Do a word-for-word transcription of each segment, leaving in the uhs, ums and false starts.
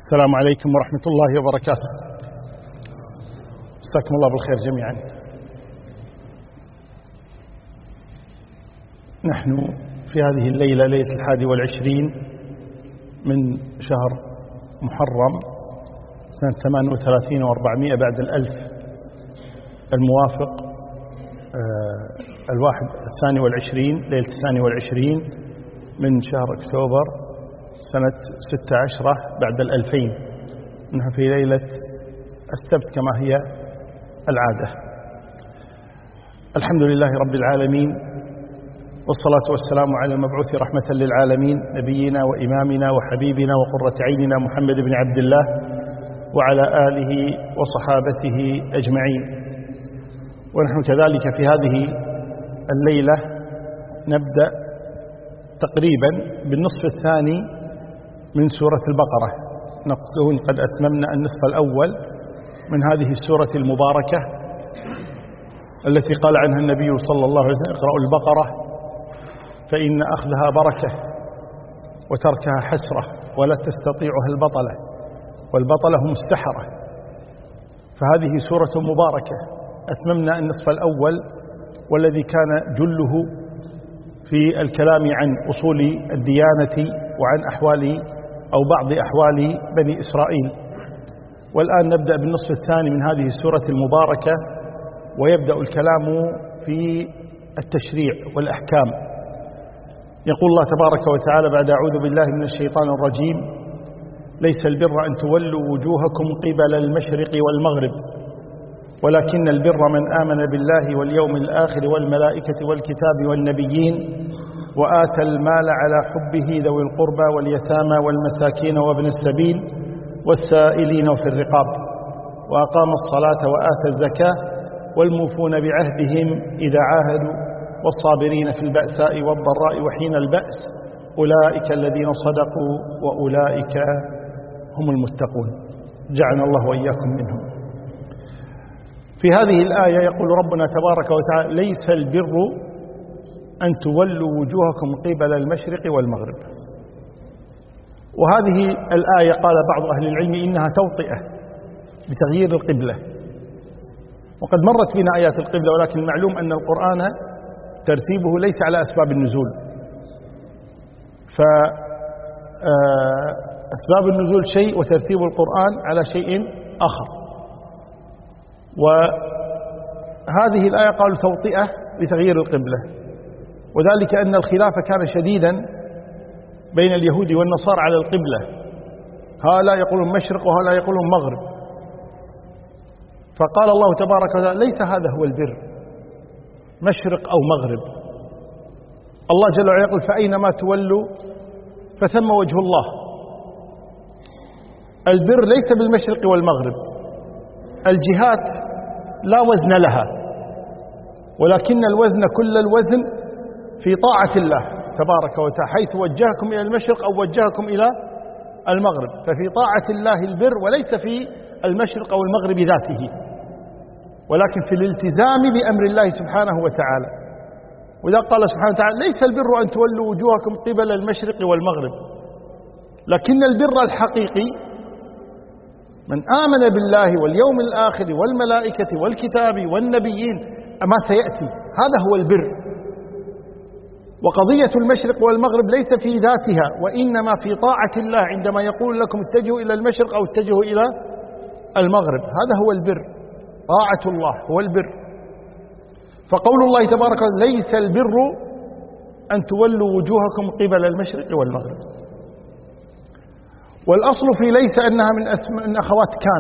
السلام عليكم ورحمة الله وبركاته. مساكم الله بالخير جميعا. نحن في هذه الليلة ليلة الحادي والعشرين من شهر محرم سنة ثمان وثلاثين وأربعمائة بعد الألف، الموافق الواحد الثاني والعشرين ليلة الثاني والعشرين من شهر أكتوبر سنة ستة عشرة بعد الألفين. نحن في ليلة السبت كما هي العادة. الحمد لله رب العالمين، والصلاة والسلام على المبعوث رحمة للعالمين نبينا وإمامنا وحبيبنا وقرة عيننا محمد بن عبد الله وعلى آله وصحابته أجمعين. ونحن كذلك في هذه الليلة نبدأ تقريبا بالنصف الثاني من سورة البقرة، نكون قد أتممنا النصف الأول من هذه السورة المباركة التي قال عنها النبي صلى الله عليه وسلم: اقرأوا البقرة فإن أخذها بركة وتركها حسرة ولا تستطيعها البطلة والبطلة هم السحرة. فهذه سورة مباركة أتممنا النصف الأول والذي كان جله في الكلام عن أصول الديانة وعن أحوال أو بعض أحوال بني إسرائيل. والآن نبدأ بالنصف الثاني من هذه السورة المباركة، ويبدأ الكلام في التشريع والأحكام. يقول الله تبارك وتعالى بعد: أعوذ بالله من الشيطان الرجيم: ليس البر أن تولوا وجوهكم قبل المشرق والمغرب ولكن البر من آمن بالله واليوم الآخر والملائكة والكتاب والنبيين وآتى المال على حبه ذوي القربى واليتامى والمساكين وابن السبيل والسائلين وفي الرقاب وأقام الصلاة وآتى الزكاة والموفون بعهدهم إذا عاهدوا والصابرين في البأساء والضراء وحين البأس أولئك الذين صدقوا وأولئك هم المتقون. جعلنا الله وإياكم منهم. في هذه الآية يقول ربنا تبارك وتعالى: ليس البر أن تولوا وجوهكم قبل المشرق والمغرب. وهذه الآية قال بعض أهل العلم إنها توطئة بتغيير القبلة، وقد مرت بنا آيات القبلة، ولكن المعلوم أن القرآن ترتيبه ليس على أسباب النزول، فأسباب النزول شيء وترتيب القرآن على شيء آخر. وهذه الآية قالوا توطئة لتغيير القبلة، وذلك أن الخلاف كان شديدا بين اليهود والنصارى على القبلة، هؤلاء يقولون مشرق وهؤلاء يقولون مغرب. فقال الله تبارك وتعالى: ليس هذا هو البر مشرق أو مغرب. الله جل وعلا يقول: فأينما تولوا فثم وجه الله. البر ليس بالمشرق والمغرب، الجهات لا وزن لها، ولكن الوزن كل الوزن في طاعة الله تبارك وتعالى، حيث وجهكم إلى المشرق أو وجهكم إلى المغرب، ففي طاعة الله البر، وليس في المشرق أو المغرب ذاته، ولكن في الالتزام بأمر الله سبحانه وتعالى. وإذا قال سبحانه وتعالى: ليس البر أن تولوا وجوهكم قبل المشرق والمغرب، لكن البر الحقيقي من آمن بالله واليوم الآخر والملائكة والكتاب والنبيين، ما سيأتي، هذا هو البر. وقضية المشرق والمغرب ليس في ذاتها، وإنما في طاعة الله عندما يقول لكم اتجهوا إلى المشرق أو اتجهوا إلى المغرب، هذا هو البر، طاعة الله هو البر. فقول الله تبارك وتعالى: ليس البر أن تولوا وجوهكم قبل المشرق والمغرب. والأصل في ليس أنها من أسماء من أخوات كان،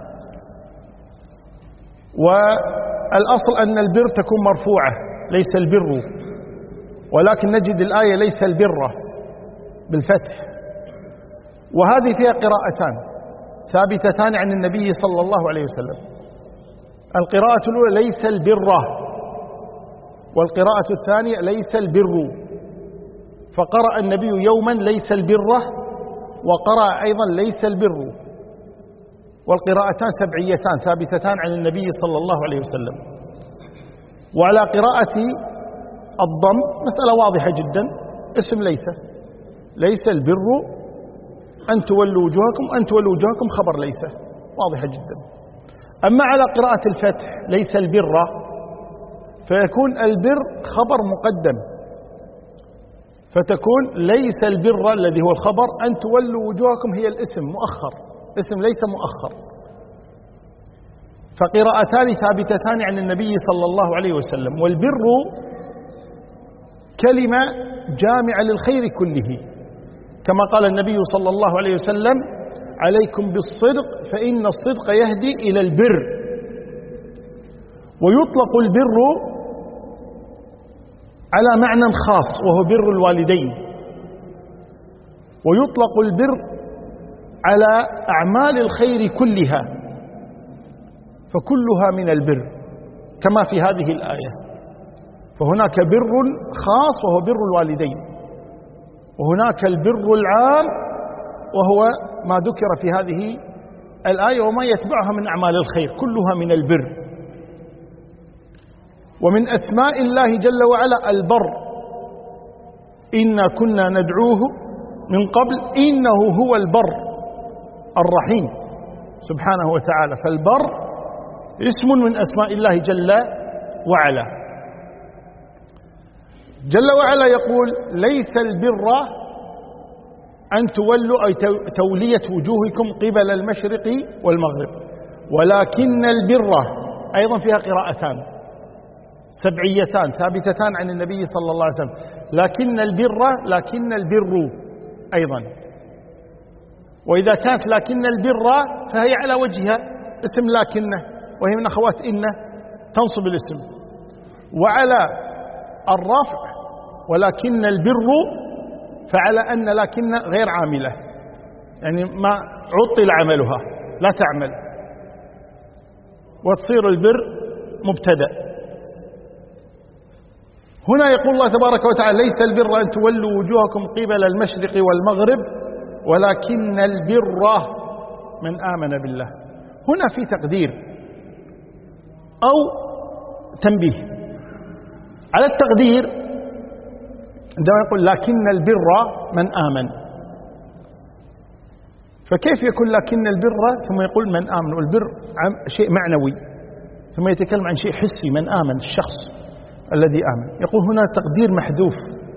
والأصل أن البر تكون مرفوعة، ليس البر، ولكن نجد الآية ليس البر بالفتح. وهذه فيها قراءتان ثابتتان عن النبي صلى الله عليه وسلم. القراءة الأولى ليس البر، والقراءة الثانية ليس البر. فقرأ النبي يوما ليس البر، وقرأ أيضا ليس البر. والقراءتان سبعيتان ثابتتان عن النبي صلى الله عليه وسلم. وعلى قراءة الضم مسألة واضحة جدا، اسم ليس، ليس البر أن تولوا وجوهكم، أن تولوا وجوهكم خبر ليس، واضحة جدا. أما على قراءة الفتح ليس البر، فيكون البر خبر مقدم، فتكون ليس البر الذي هو الخبر، أن تولوا وجوهكم هي الاسم مؤخر، اسم ليس مؤخر. فقراءتان ثابتتان عن النبي صلى الله عليه وسلم. والبر كلمة جامعة للخير كله، كما قال النبي صلى الله عليه وسلم: عليكم بالصدق فإن الصدق يهدي إلى البر. ويطلق البر على معنى خاص وهو بر الوالدين، ويطلق البر على أعمال الخير كلها، فكلها من البر كما في هذه الآية. فهناك بر خاص وهو بر الوالدين، وهناك البر العام وهو ما ذكر في هذه الآية وما يتبعها من أعمال الخير، كلها من البر. ومن أسماء الله جل وعلا البر، إنا كنا ندعوه من قبل إنه هو البر الرحيم سبحانه وتعالى. فالبر اسم من أسماء الله جل وعلا. جل وعلا يقول: ليس البر أن تولوا أي تولية وجوهكم قبل المشرق والمغرب، ولكن البر، أيضا فيها قراءتان سبعيتان ثابتتان عن النبي صلى الله عليه وسلم: لكن البر، لكن البر أيضا. وإذا كانت لكن البر فهي على وجهها اسم لكنه، وهي من أخوات إن تنصب الاسم. وعلى الرفع ولكن البر، فعلى أن لكن غير عاملة، يعني ما عطل عملها لا تعمل، وتصير البر مبتدأ. هنا يقول الله تبارك وتعالى: ليس البر أن تولوا وجوهكم قبل المشرق والمغرب ولكن البر من آمن بالله. هنا في تقدير أو تنبيه. على التقدير عندما يقول لكن البر من آمن، فكيف يكون لكن البر ثم يقول من آمن؟ والبر شيء معنوي، ثم يتكلم عن شيء حسي، من آمن، الشخص الذي آمن. يقول هنا تقدير محذوف: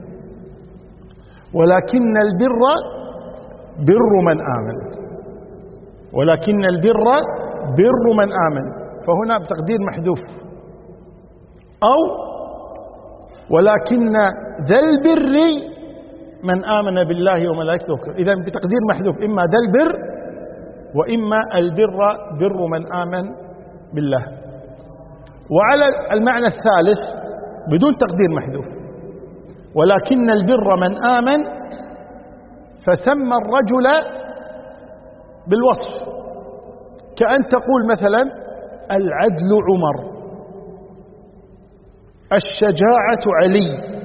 ولكن البر بر من آمن، ولكن البر بر من آمن، فهنا بتقدير محذوف. أو ولكن ذا البر من آمن بالله وملائكته. إذن بتقدير محذوف، إما ذا البر وإما البر بر من آمن بالله. وعلى المعنى الثالث بدون تقدير محذوف: ولكن البر من آمن، فسمى الرجل بالوصف، كأن تقول مثلا العدل عمر، الشجاعة علي،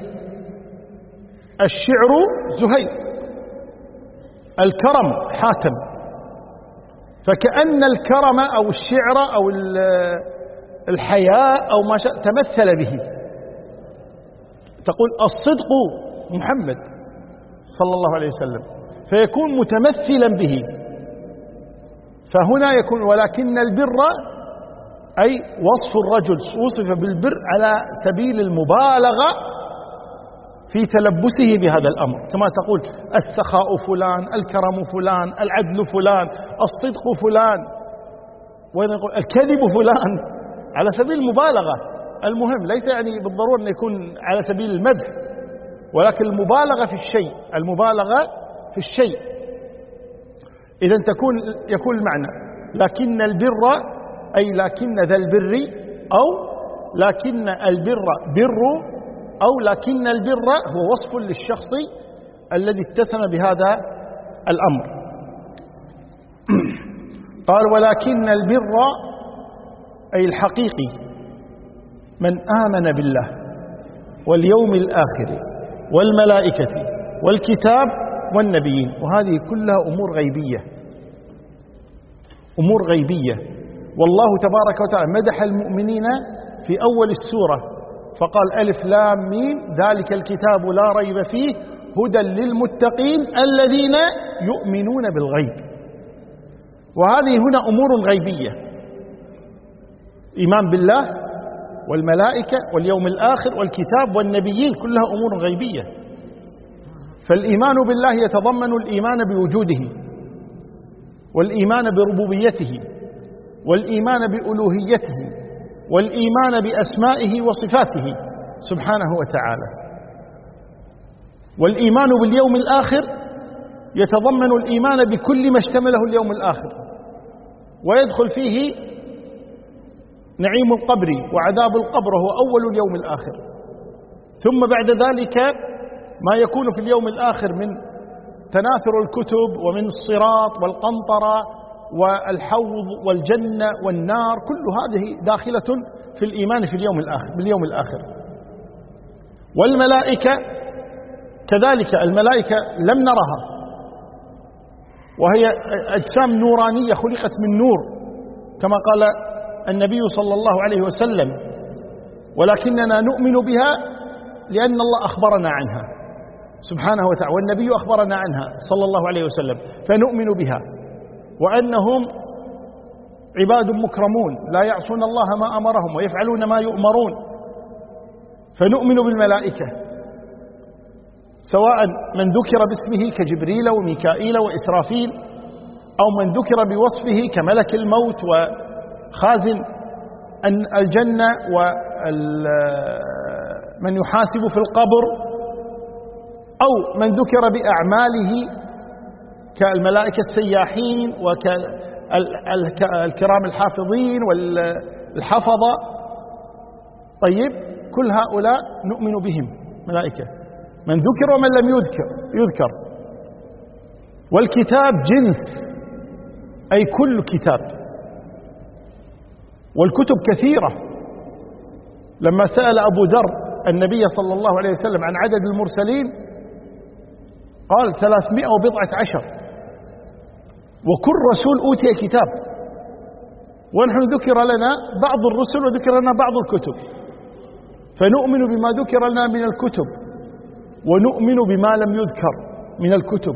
الشعر زهير، الكرم حاتم. فكأن الكرم أو الشعر أو الحياء أو ما شاء تمثل به. تقول الصدق محمد صلى الله عليه وسلم، فيكون متمثلا به. فهنا يكون ولكن البر أي وصف الرجل وصف بالبر على سبيل المبالغة في تلبسه بهذا الأمر، كما تقول السخاء فلان، الكرم فلان، العدل فلان، الصدق فلان، وإذا نقول الكذب فلان على سبيل المبالغة. المهم ليس يعني بالضرورة أن يكون على سبيل المدح، ولكن المبالغة في الشيء، المبالغة في الشيء. إذا تكون يكون المعنى لكن البر أي لكن ذا البر، أو لكن البر بر، أو لكن البر هو وصف للشخص الذي اتسم بهذا الأمر. قال ولكن البر أي الحقيقي من آمن بالله واليوم الآخر والملائكة والكتاب والنبيين. وهذه كلها أمور غيبية، أمور غيبية. والله تبارك وتعالى مدح المؤمنين في أول السورة فقال ألف لام ميم ذلك الكتاب لا ريب فيه هدى للمتقين الذين يؤمنون بالغيب. وهذه هنا أمور غيبية: إيمان بالله والملائكة واليوم الآخر والكتاب والنبيين، كلها أمور غيبية. فالإيمان بالله يتضمن الإيمان بوجوده، والإيمان بربوبيته، والإيمان بألوهيته، والإيمان بأسمائه وصفاته سبحانه وتعالى. والإيمان باليوم الآخر يتضمن الإيمان بكل ما اشتمله اليوم الآخر، ويدخل فيه نعيم القبر وعذاب القبر وهو أول اليوم الآخر، ثم بعد ذلك ما يكون في اليوم الآخر من تناثر الكتب ومن الصراط والقنطرة والحوض والجنة والنار، كل هذه داخلة في الإيمان في اليوم الآخر باليوم الآخر. والملائكة كذلك، الملائكة لم نرها، وهي أجسام نورانية خلقت من نور كما قال النبي صلى الله عليه وسلم، ولكننا نؤمن بها لأن الله أخبرنا عنها سبحانه وتعالى، والنبي أخبرنا عنها صلى الله عليه وسلم، فنؤمن بها، وأنهم عباد مكرمون لا يعصون الله ما أمرهم ويفعلون ما يؤمرون، فنؤمن بالملائكة، سواء من ذكر باسمه كجبريل وميكائيل وإسرافيل، أو من ذكر بوصفه كملك الموت وخازن الجنة ومن يحاسب في القبر، أو من ذكر بأعماله كالملائكة السياحين وكالكرام الحافظين والحفظة. طيب، كل هؤلاء نؤمن بهم ملائكة، من ذكر ومن لم يذكر يذكر. والكتاب جنس، أي كل كتاب، والكتب كثيرة. لما سأل أبو ذر النبي صلى الله عليه وسلم عن عدد المرسلين قال ثلاثمائة وبضعة عشر، وكل رسول أوتي كتاب، ونحن ذكر لنا بعض الرسل وذكر لنا بعض الكتب، فنؤمن بما ذكر لنا من الكتب ونؤمن بما لم يذكر من الكتب.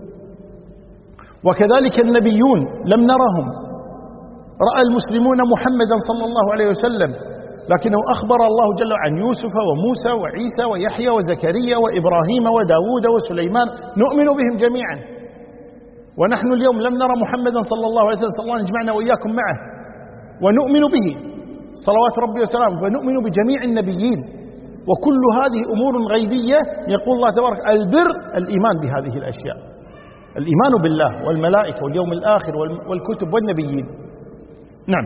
وكذلك النبيون لم نرهم، رأى المسلمون محمدا صلى الله عليه وسلم، لكنه أخبر الله جل وعلا عن يوسف وموسى وعيسى ويحيى وزكريا وإبراهيم وداود وسليمان، نؤمن بهم جميعا. ونحن اليوم لم نرى محمدا صلى الله عليه وسلم، صلى الله عليه وسلم يجمعنا وإياكم معه، ونؤمن به صلوات ربي وسلامه، فنؤمن بجميع النبيين. وكل هذه أمور غيبية. يقول الله تبارك: البر الإيمان بهذه الأشياء، الإيمان بالله والملائكة واليوم الآخر والكتب والنبيين. نعم.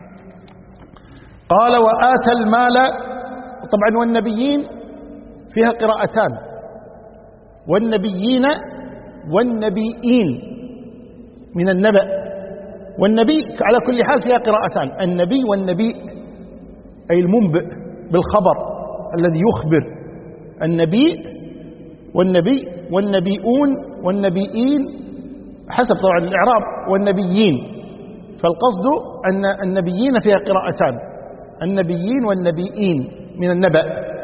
قال: وآتى المال. طبعا والنبيين فيها قراءتان، والنبيين والنبيين من النبأ، والنبي على كل حال فيها قراءتان، النبي والنبي، أي المنبئ بالخبر الذي يخبر، النبي والنبي والنبيون والنبيين حسب طبعا الإعراب، والنبيين، فالقصد أن النبيين فيها قراءتان، النبيين والنبيين من النبأ.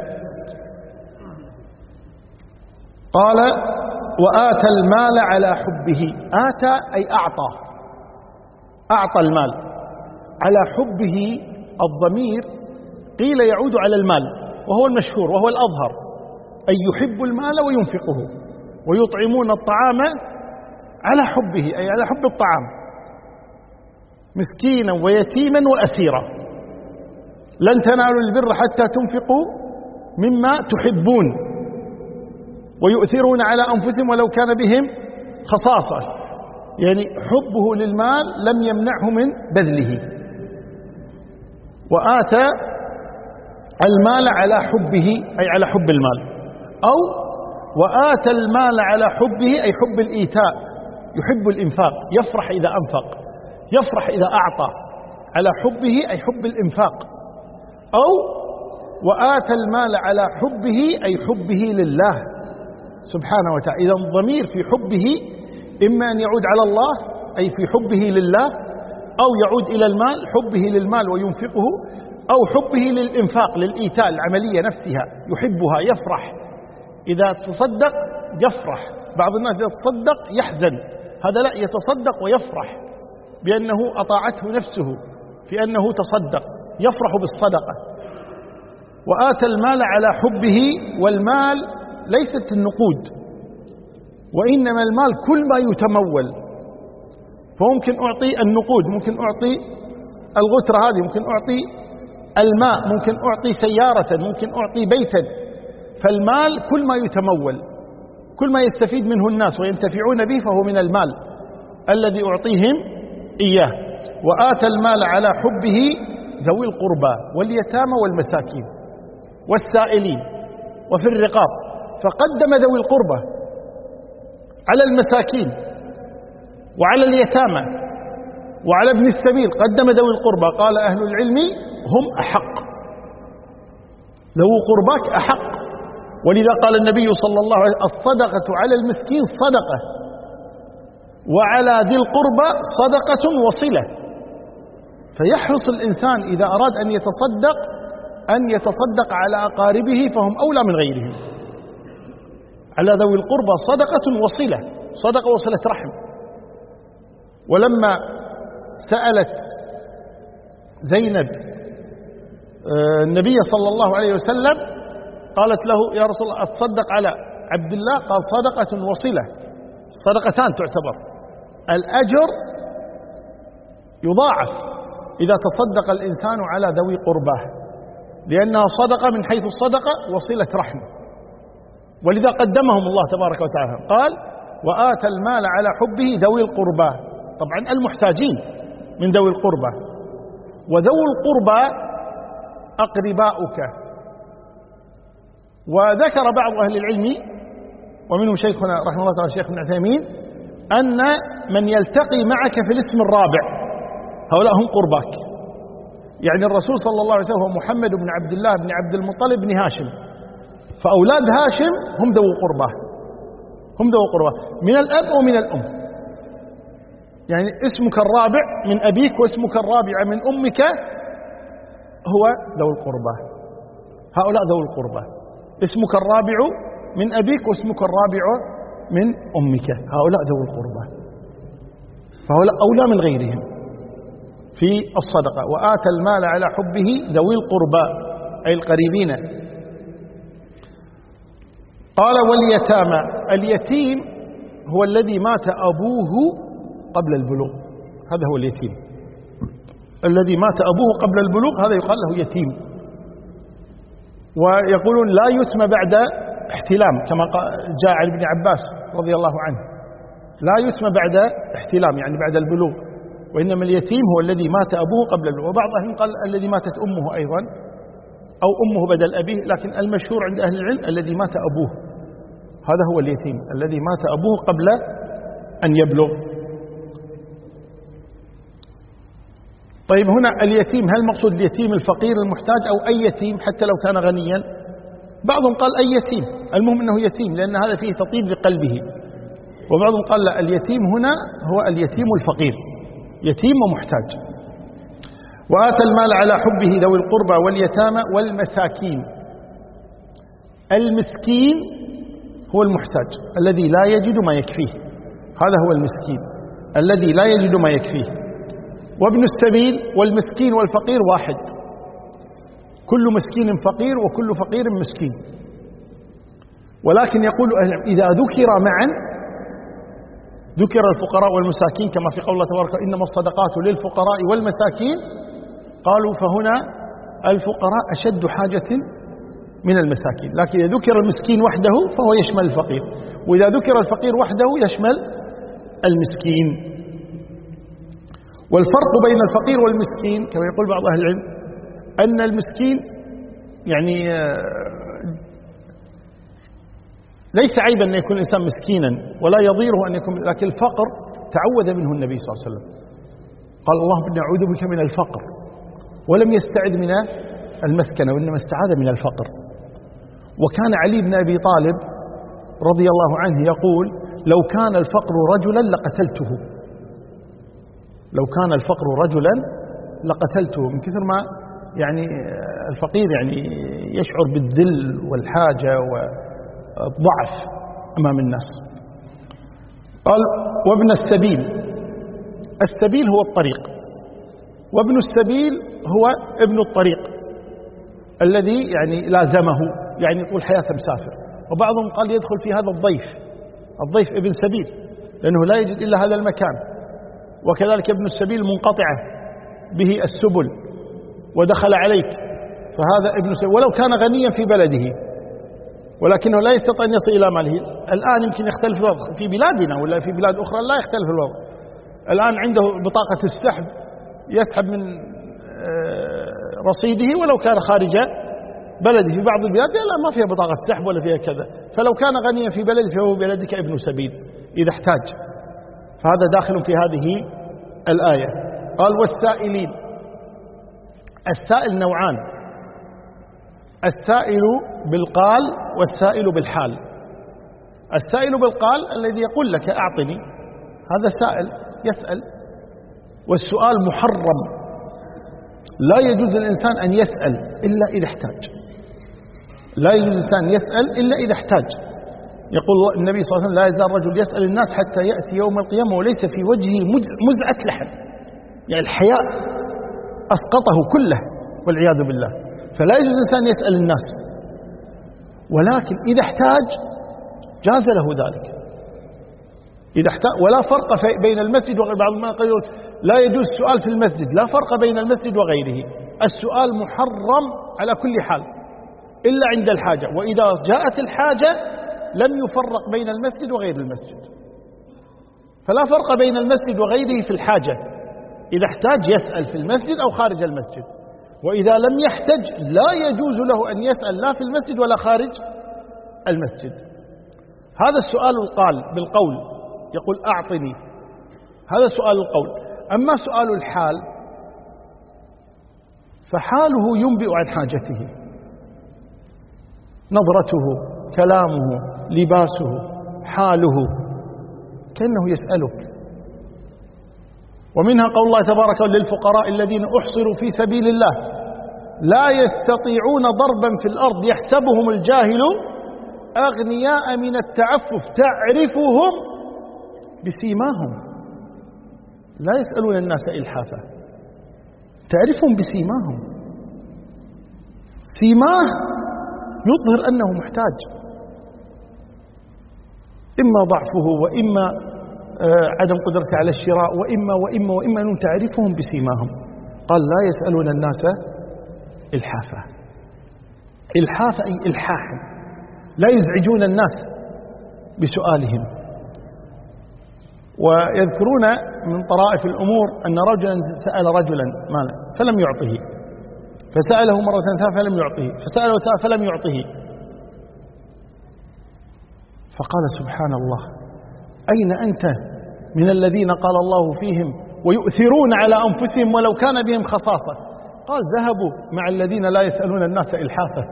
قال: وآتى المال على حبه. آتى أي أعطى، أعطى المال. على حبه الضمير قيل يعود على المال، وهو المشهور وهو الأظهر، أي يحب المال وينفقه، ويطعمون الطعام على حبه، أي على حب الطعام، مسكينا ويتيما وأسيرا. لن تنالوا البر حتى تنفقوا مما تحبون، ويؤثرون على أنفسهم ولو كان بهم خصاصة، يعني حبه للمال لم يمنعه من بذله. وآتى المال على حبه أي على حب المال، أو وآتى المال على حبه أي حب الإيتاء، يحب الإنفاق، يفرح إذا أنفق، يفرح إذا أعطى. على حبه أي حب الإنفاق. أو وآتى المال على حبه أي حبه لله سبحانه وتعالى. إذا الضمير في حبه إما أن يعود على الله أي في حبه لله، أو يعود إلى المال، حبه للمال وينفقه، أو حبه للإنفاق للإيتاء، العملية نفسها يحبها، يفرح إذا تصدق يفرح، بعض الناس إذا تصدق يحزن، هذا لا، يتصدق ويفرح بأنه أطاعته نفسه في أنه تصدق، يفرح بالصدقة. وآتى المال على حبه، والمال ليست النقود، وإنما المال كل ما يتمول، فممكن أعطي النقود، ممكن أعطي الغترة هذه، ممكن أعطي الماء، ممكن أعطي سيارة، ممكن أعطي بيتا. فالمال كل ما يتمول، كل ما يستفيد منه الناس وينتفعون به فهو من المال الذي أعطيهم إياه. وآتى المال على حبه ذوي القربى واليتامى والمساكين والسائلين وفي الرقاب، فقدم ذوي القربى على المساكين وعلى اليتامى وعلى ابن السبيل، قدم ذوي القربى. قال أهل العلم هم أحق، ذو قرباك أحق، ولذا قال النبي صلى الله عليه وسلم الصدقة على المسكين صدقة، وعلى ذي القربى صدقة وصلة. فيحرص الإنسان إذا أراد أن يتصدق أن يتصدق على أقاربه فهم أولى من غيرهم. على ذوي القربى صدقة وصلة، صدقة وصلة رحم. ولما سألت زينب النبي صلى الله عليه وسلم قالت له يا رسول الله أتصدق على عبد الله؟ قال صدقة وصلة، صدقتان تعتبر، الأجر يضاعف إذا تصدق الإنسان على ذوي قرباه، لأنها صدقة من حيث الصدقة وصلة رحم، ولذا قدمهم الله تبارك وتعالى. قال وآتى المال على حبه ذوي القربى، طبعا المحتاجين من ذوي القربى. وذوي القربى أقرباؤك. وذكر بعض أهل العلم ومنهم شيخنا رحمه الله تعالى الشيخ ابن عثيمين أن من يلتقي معك في الاسم الرابع هؤلاء هم قرباك، يعني الرسول صلى الله عليه وسلم هو محمد بن عبد الله بن عبد المطلب بن هاشم، فأولاد هاشم هم ذو قربة، هم ذو قربة من الأب ومن الأم، يعني اسمك الرابع من أبيك واسمك الرابع من أمك هو ذو القربة، هؤلاء ذو القربة، اسمك الرابع من أبيك واسمك الرابع من أمك، هؤلاء ذو القربة، فهؤلاء أولى من غيرهم في الصدقة. وآتى المال على حبه ذوي القربى أي القريبين. قال واليتامى، اليتيم هو الذي مات أبوه قبل البلوغ، هذا هو اليتيم، الذي مات أبوه قبل البلوغ هذا يقال له يتيم. ويقولون لا يتم بعد احتلام كما جاء عن ابن عباس رضي الله عنه، لا يتم بعد احتلام يعني بعد البلوغ، وإنما اليتيم هو الذي مات أبوه قبل البلوغ. وبعض أهل قال الذي ماتت أمه أيضا أو أمه بدل أبيه، لكن المشهور عند أهل العلم الذي مات أبوه، هذا هو اليتيم الذي مات أبوه قبل أن يبلغ. طيب هنا اليتيم هل مقصود اليتيم الفقير المحتاج أو أي يتيم حتى لو كان غنيا؟ بعضهم قال أي يتيم، المهم أنه يتيم لأن هذا فيه تطيب لقلبه. وبعضهم قال لا، اليتيم هنا هو اليتيم الفقير، يتيم ومحتاج. وآتى المال على حبه ذوي القربى واليتامى والمساكين. المسكين هو المحتاج الذي لا يجد ما يكفيه، هذا هو المسكين الذي لا يجد ما يكفيه. وابن السبيل والمسكين والفقير واحد، كل مسكين فقير وكل فقير مسكين. ولكن يقول إذا ذكر معا، ذكر الفقراء والمساكين كما في قول الله تبارك إنما الصدقات للفقراء والمساكين، قالوا فهنا الفقراء أشد حاجة من المساكين، لكن إذا ذكر المسكين وحده فهو يشمل الفقير، وإذا ذكر الفقير وحده يشمل المسكين. والفرق بين الفقير والمسكين كما يقول بعض أهل العلم أن المسكين يعني ليس عيبا أن يكون الإنسان مسكينا ولا يضيره أن يكون، لكن الفقر تعوذ منه النبي صلى الله عليه وسلم، قال اللهم إني أعوذ بك من الفقر، ولم يستعذ من المسكنة وإنما استعاذ من الفقر. وكان علي بن أبي طالب رضي الله عنه يقول لو كان الفقر رجلا لقتلته، لو كان الفقر رجلا لقتلته، من كثر ما يعني الفقير يعني يشعر بالذل والحاجة و ضعف أمام الناس. قال وابن السبيل، السبيل هو الطريق، وابن السبيل هو ابن الطريق الذي يعني لازمه، يعني طول حياته مسافر. وبعضهم قال يدخل في هذا الضيف، الضيف ابن سبيل لأنه لا يجد إلا هذا المكان. وكذلك ابن السبيل منقطعة به السبل ودخل عليك، فهذا ابن سبيل ولو كان غنيا في بلده ولكنه لا يستطيع أن يصل إلى ماله. الآن يمكن يختلف الوضع في بلادنا ولا في بلاد أخرى لا يختلف الوضع. الآن عنده بطاقة السحب يسحب من رصيده ولو كان خارج بلده. في بعض البلاد لا ما فيها بطاقة سحب ولا فيها كذا، فلو كان غنيا في بلده فهو بلدك ابن سبيل إذا احتاج. فهذا داخل في هذه الآية. قال والسائلين، السائل نوعان، السائل بالقال والسائل بالحال. السائل بالقال الذي يقول لك أعطني، هذا سائل يسأل، والسؤال محرم، لا يجوز للإنسان أن يسأل إلا إذا احتاج، لا يجوز الإنسان يسأل إلا إذا احتاج. يقول النبي صلى الله عليه وسلم لا يزال الرجل يسأل الناس حتى يأتي يوم القيامة وليس في وجهه مزعة لحم، يعني الحياء أسقطه كله والعياذ بالله. فلا يجوز الإنسان يسأل الناس، ولكن إذا احتاج جاز له ذلك إذا احتاج. ولا فرق بين المسجد وغيره. بعض ما يقول لا يجوز السؤال في المسجد، لا فرق بين المسجد وغيره. السؤال محرم على كل حال إلا عند الحاجة، وإذا جاءت الحاجة لم يفرق بين المسجد وغير المسجد. فلا فرق بين المسجد وغيره في الحاجة، إذا احتاج يسأل في المسجد أو خارج المسجد. وإذا لم يحتج لا يجوز له أن يسأل لا في المسجد ولا خارج المسجد. هذا السؤال القال بالقول، يقول أعطني، هذا سؤال القول. أما سؤال الحال فحاله ينبئ عن حاجته، نظرته، كلامه، لباسه، حاله، كأنه يسألك. ومنها قول الله تبارك وتعالى للفقراء الذين أحصروا في سبيل الله لا يستطيعون ضربا في الأرض يحسبهم الجاهل أغنياء من التعفف تعرفهم بسيماهم. لا يسألون الناس إلحافا، تعرفهم بسيماهم. سيماه يظهر أنه محتاج، إما ضعفه وإما عدم قدرته على الشراء وإما وإما وإما أنهم تعرفهم بسيماهم. قال لا يسألون الناس إلحافا، إلحافا أي إلحاحا، لا يزعجون الناس بسؤالهم. ويذكرون من طرائف الأمور أن رجلا سأل رجلا مالا فلم يعطه، فسأله مرة ثانية فلم يعطه، فسأله ثالثة فلم يعطه، فقال سبحان الله أين أنت من الذين قال الله فيهم ويؤثرون على أنفسهم ولو كان بهم خصاصة؟ قال ذهبوا مع الذين لا يسألون الناس إلحافا.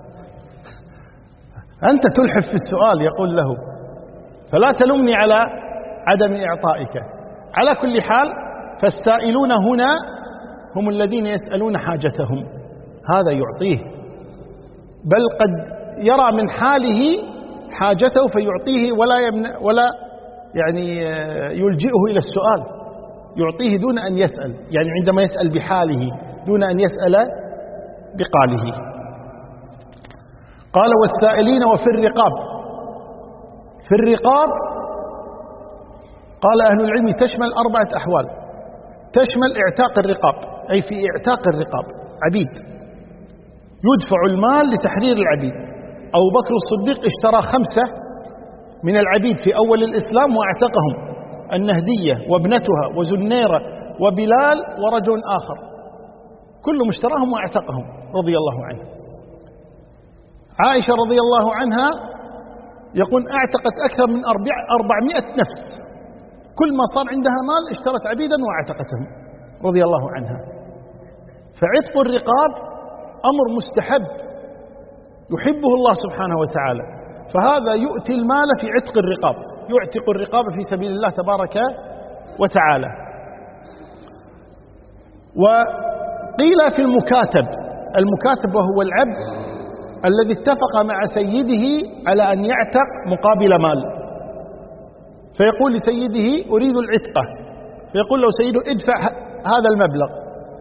أنت تلحف في السؤال يقول له، فلا تلومني على عدم إعطائك. على كل حال فالسائلون هنا هم الذين يسألون حاجتهم، هذا يعطيه، بل قد يرى من حاله حاجته فيعطيه ولا يمنع ولا يعني يلجئه إلى السؤال، يعطيه دون أن يسأل، يعني عندما يسأل بحاله دون أن يسأل بقاله. قال والسائلين وفي الرقاب. في الرقاب قال أهل العلم تشمل أربعة أحوال، تشمل اعتاق الرقاب، أي في اعتاق الرقاب عبيد يدفع المال لتحرير العبيد. أبو بكر الصديق اشترى خمسة من العبيد في أول الإسلام واعتقهم، النهدية وابنتها وزنيرة وبلال ورجل آخر، كلهم اشتراهم واعتقهم رضي الله عنه. عائشة رضي الله عنها يقول اعتقت أكثر من أربعمائة نفس، كل ما صار عندها مال اشترت عبيدا واعتقتهم رضي الله عنها. فعتق الرقاب أمر مستحب يحبه الله سبحانه وتعالى، فهذا يؤتي المال في عتق الرقاب، يعتق الرقاب في سبيل الله تبارك وتعالى. وقيل في المكاتب، المكاتب وهو العبد الذي اتفق مع سيده على أن يعتق مقابل مال، فيقول لسيده أريد العتقة، فيقول له سيده ادفع هذا المبلغ،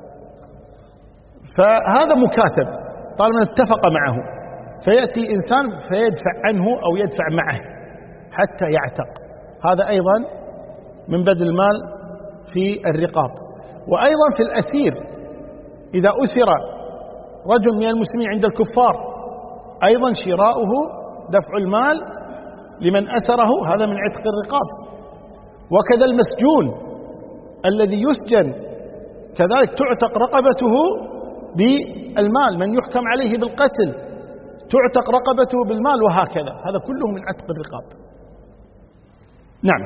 فهذا مكاتب طالما اتفق معه، فيأتي إنسان فيدفع عنه أو يدفع معه حتى يعتق. هذا أيضا من بذل المال في الرقاب. وأيضا في الأسير، إذا أسر رجل من المسلمين عند الكفار أيضا شراؤه دفع المال لمن أسره، هذا من عتق الرقاب. وكذا المسجون الذي يسجن كذلك تعتق رقبته بالمال، من يحكم عليه بالقتل تعتق رقبته بالمال، وهكذا. هذا كله من عتق الرقاب. نعم.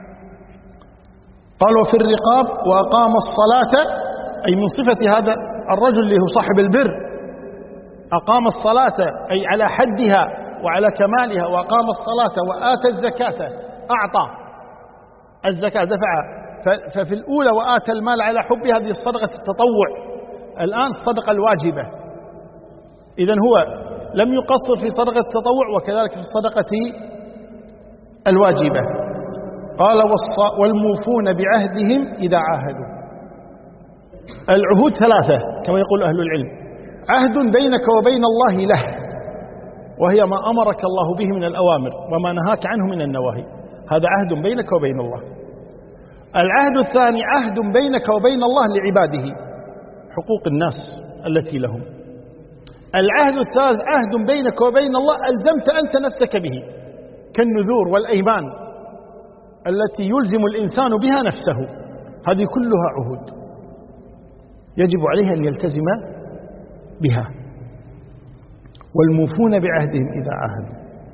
قال وفي الرقاب وأقام الصلاة، أي من صفة هذا الرجل اللي هو صاحب البر، أقام الصلاة أي على حدها وعلى كمالها، وأقام الصلاة وآتى الزكاة، أعطى الزكاة دفعها. ففي الأولى وآتى المال على حبها، هذه الصدقة التطوع، الآن الصدقة الواجبة. إذن هو لم يقصر في صدقة التطوع وكذلك في الصدقة الواجبة. قال والموفون بعهدهم إذا عاهدوا. العهود ثلاثة كما يقول أهل العلم: عهد بينك وبين الله له، وهي ما أمرك الله به من الأوامر وما نهاك عنه من النواهي، هذا عهد بينك وبين الله. العهد الثاني عهد بينك وبين الله لعباده، حقوق الناس التي لهم. العهد الثالث عهد بينك وبين الله ألزمت أنت نفسك به، كالنذور والأيمان التي يلزم الإنسان بها نفسه، هذه كلها عهود يجب عليه أن يلتزم بها. والموفون بعهدهم إذا عاهدوا.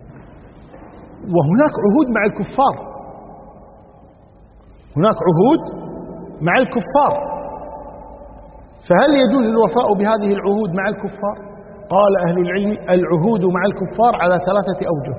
وهناك عهود مع الكفار، هناك عهود مع الكفار، فهل يجوز الوفاء بهذه العهود مع الكفار؟ قال أهل العلم: العهود مع الكفار على ثلاثة أوجه.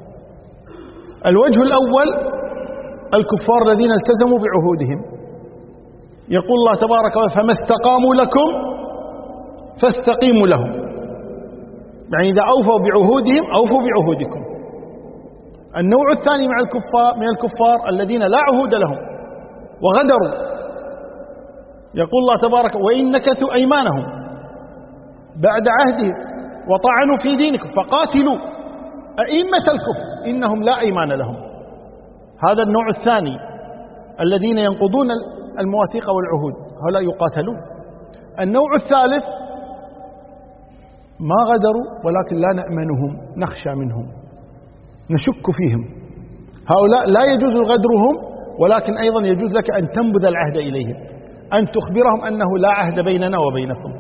الوجه الأول الكفار الذين التزموا بعهودهم، يقول الله تبارك وتعالى: فما استقاموا لكم فاستقيموا لهم، يعني إذا أوفوا بعهودهم أوفوا بعهودكم. النوع الثاني مع الكفار من الكفار الذين لا عهود لهم وغدروا، يقول الله تبارك: وإن نكثوا أيمانهم بعد عهدهم وطعنوا في دينكم فقاتلوا أئمة الكفر إنهم لا أيمان لهم. هذا النوع الثاني الذين ينقضون المواثيق والعهود، هؤلاء يقاتلون. النوع الثالث ما غدروا ولكن لا نأمنهم، نخشى منهم، نشك فيهم، هؤلاء لا يجوز غدرهم، ولكن أيضا يجوز لك أن تنبذ العهد إليهم، أن تخبرهم أنه لا عهد بيننا وبينكم.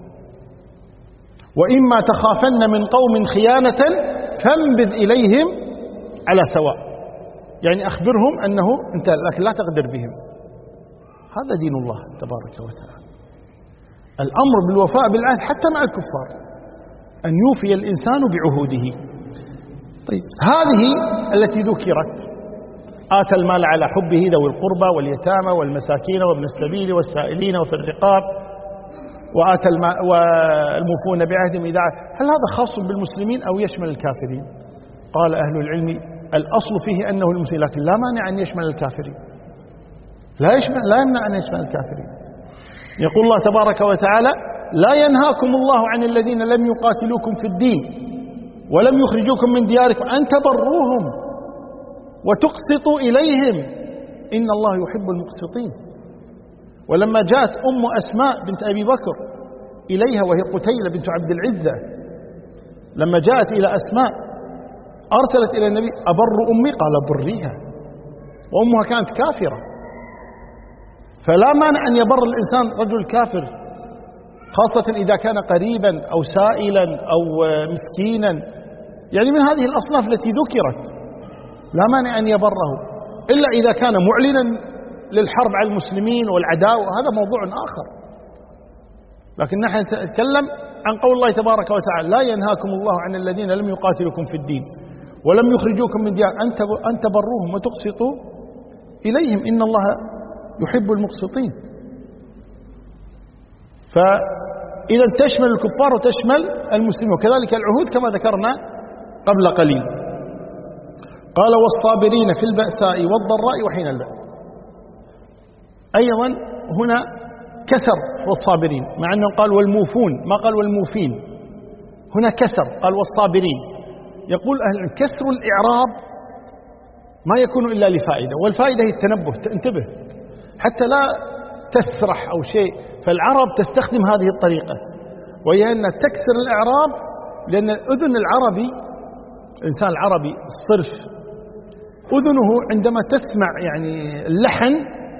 وإما تخافن من قوم خيانة فانبذ إليهم على سواء، يعني أخبرهم أنه أنت لكن لا تغدر بهم. هذا دين الله تبارك وتعالى، الأمر بالوفاء بالعهد حتى مع الكفار، أن يوفي الإنسان بعهوده. طيب، هذه التي ذكرت: آتى المال على حبه ذوي القربى واليتامى والمساكين وابن السبيل والسائلين وفي الرقاب، وآتى الماء والموفون بعهدهم إذا عاهدوا. هل هذا خاص بالمسلمين أو يشمل الكافرين؟ قال أهل العلم: الأصل فيه أنه المسلمين، لكن لا مانع أن يشمل الكافرين، لا يشمل لا يمنع أن يشمل الكافرين. يقول الله تبارك وتعالى: لا ينهاكم الله عن الذين لم يقاتلوكم في الدين ولم يخرجوكم من دياركم أن تبروهم وتقسطوا إليهم إن الله يحب المقسطين. ولما جاءت أم أسماء بنت أبي بكر إليها وهي قتيلة بنت عبد العزة، لما جاءت إلى أسماء أرسلت إلى النبي: أبر أمي؟ قال: بريها، وأمها كانت كافرة. فلا مانع أن يبر الإنسان رجل كافر، خاصة إذا كان قريبا أو سائلا أو مسكينا، يعني من هذه الأصناف التي ذكرت، لا مانع أن يبره، إلا إذا كان معلنا للحرب على المسلمين والعداوة، هذا موضوع آخر. لكن نحن نتكلم عن قول الله تبارك وتعالى: لا ينهاكم الله عن الذين لم يقاتلوكم في الدين ولم يخرجوكم من ديار أن تبروهم وتقسطوا إليهم إن الله يحب المقسطين. إذا تشمل الكفار وتشمل المسلمين، وكذلك العهود كما ذكرنا قبل قليل. قال والصابرين في البأساء والضراء وحين البأس. أيضا هنا كسر والصابرين، مع أنه قال والموفون ما قال والموفين، هنا كسر قال والصابرين. يقول أهل العلم كسر الإعراب ما يكون إلا لفائدة، والفائدة هي التنبه، انتبه حتى لا تسرح أو شيء. فالعرب تستخدم هذه الطريقة، وهي أن تكسر الإعراب، لأن أذن العربي، الإنسان العربي الصرف، أذنه عندما تسمع يعني اللحن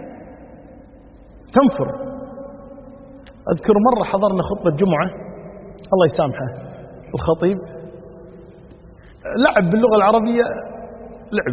تنفر. أذكر مرة حضرنا خطبة جمعة، الله يسامحه الخطيب، لعب باللغة العربية لعب.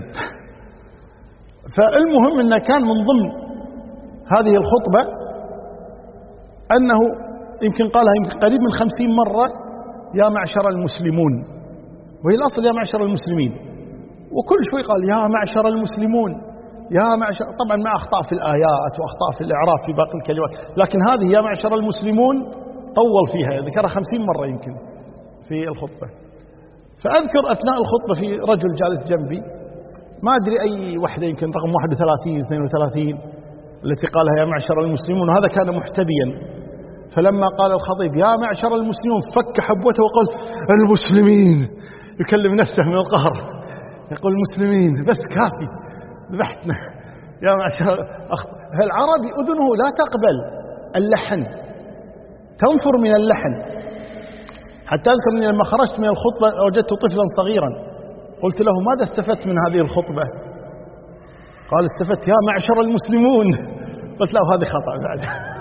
فالمهم أنه كان من ضمن هذه الخطبة أنه يمكن قالها يمكن قريب من خمسين مرة يا معشر المسلمون، وهي الأصل يا معشر المسلمين، وكل شوي قال يا معشر المسلمون يا معشر، طبعا مع أخطاء في الآيات وأخطاء في الإعراب في باقي الكلمات، لكن هذه يا معشر المسلمون طول فيها، ذكرها خمسين مرة يمكن في الخطبة. فأذكر أثناء الخطبة في رجل جالس جنبي، ما أدري أي وحدة، يمكن رقم واحد وثلاثين اثنين وثلاثين التي قالها يا معشر المسلمون، وهذا كان محتبيا. فلما قال الخطيب يا معشر المسلمون فك حبوته وقال المسلمين، يكلم نفسه من القهر، يقول المسلمين بس كافي ذبحتنا يا معشر. فالعربي أذنه لا تقبل اللحن، تنفر من اللحن. حتى أذكر أني لما خرجت من الخطبة وجدت طفلا صغيرا، قلت له ماذا استفدت من هذه الخطبة؟ قال استفدت يا معشر المسلمون. قلت له هذه خطأ بعد.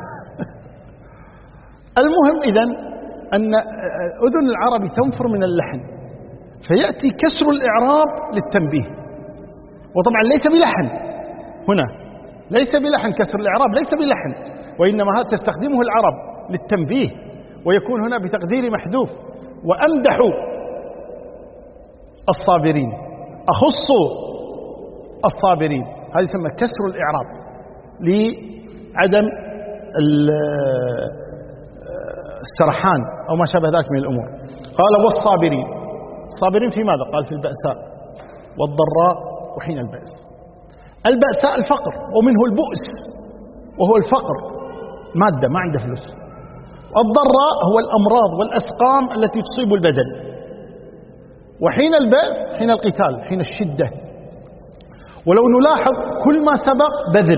المهم إذن أن أذن العربي تنفر من اللحن، فيأتي كسر الإعراب للتنبيه. وطبعا ليس بلحن هنا، ليس بلحن كسر الإعراب، ليس بلحن، وإنما هذا تستخدمه العرب للتنبيه، ويكون هنا بتقدير محذوف. وأمدحوا الصابرين، أخصوا الصابرين، هذا يسمى كسر الإعراب لعدم السرحان أو ما شابه ذلك من الأمور. قال والصابرين، الصابرين في ماذا؟ قال في البأساء والضراء وحين البأس. البأساء الفقر، ومنه البؤس وهو الفقر، مادة ما عنده فلوس. الضراء هو الأمراض والأسقام التي تصيب البدن. وحين البأس حين القتال، حين الشدة. ولو نلاحظ كل ما سبق بذل،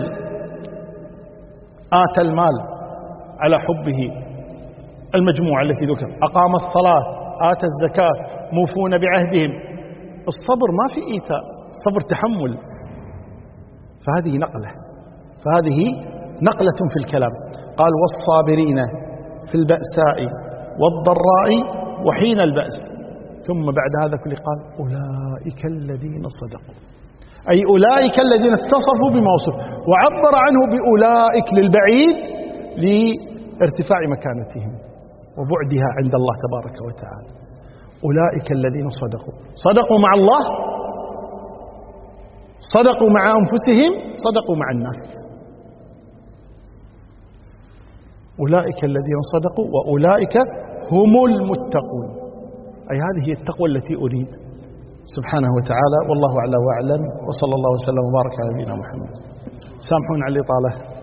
آتى المال على حبه، المجموعة التي ذكر، أقام الصلاة، آتى الزكاة، موفون بعهدهم. الصبر ما في إيتاء، الصبر تحمل. فهذه نقلة، فهذه نقلة في الكلام. قال والصابرين في البأساء والضراء وحين البأس. ثم بعد هذا كله قال أولئك الذين صدقوا، أي أولئك الذين اتصفوا بما وصفوا، وعبر عنه بأولئك للبعيد لارتفاع مكانتهم وبعدها عند الله تبارك وتعالى. أولئك الذين صدقوا، صدقوا مع الله، صدقوا مع أنفسهم، صدقوا مع الناس. أولئك الذين صدقوا وأولئك هم المتقون، أي هذه هي التقوى التي أريد سبحانه وتعالى. والله أعلى وأعلم، وصلى الله وسلم وبارك على نبينا محمد. سامحون على الإطالة.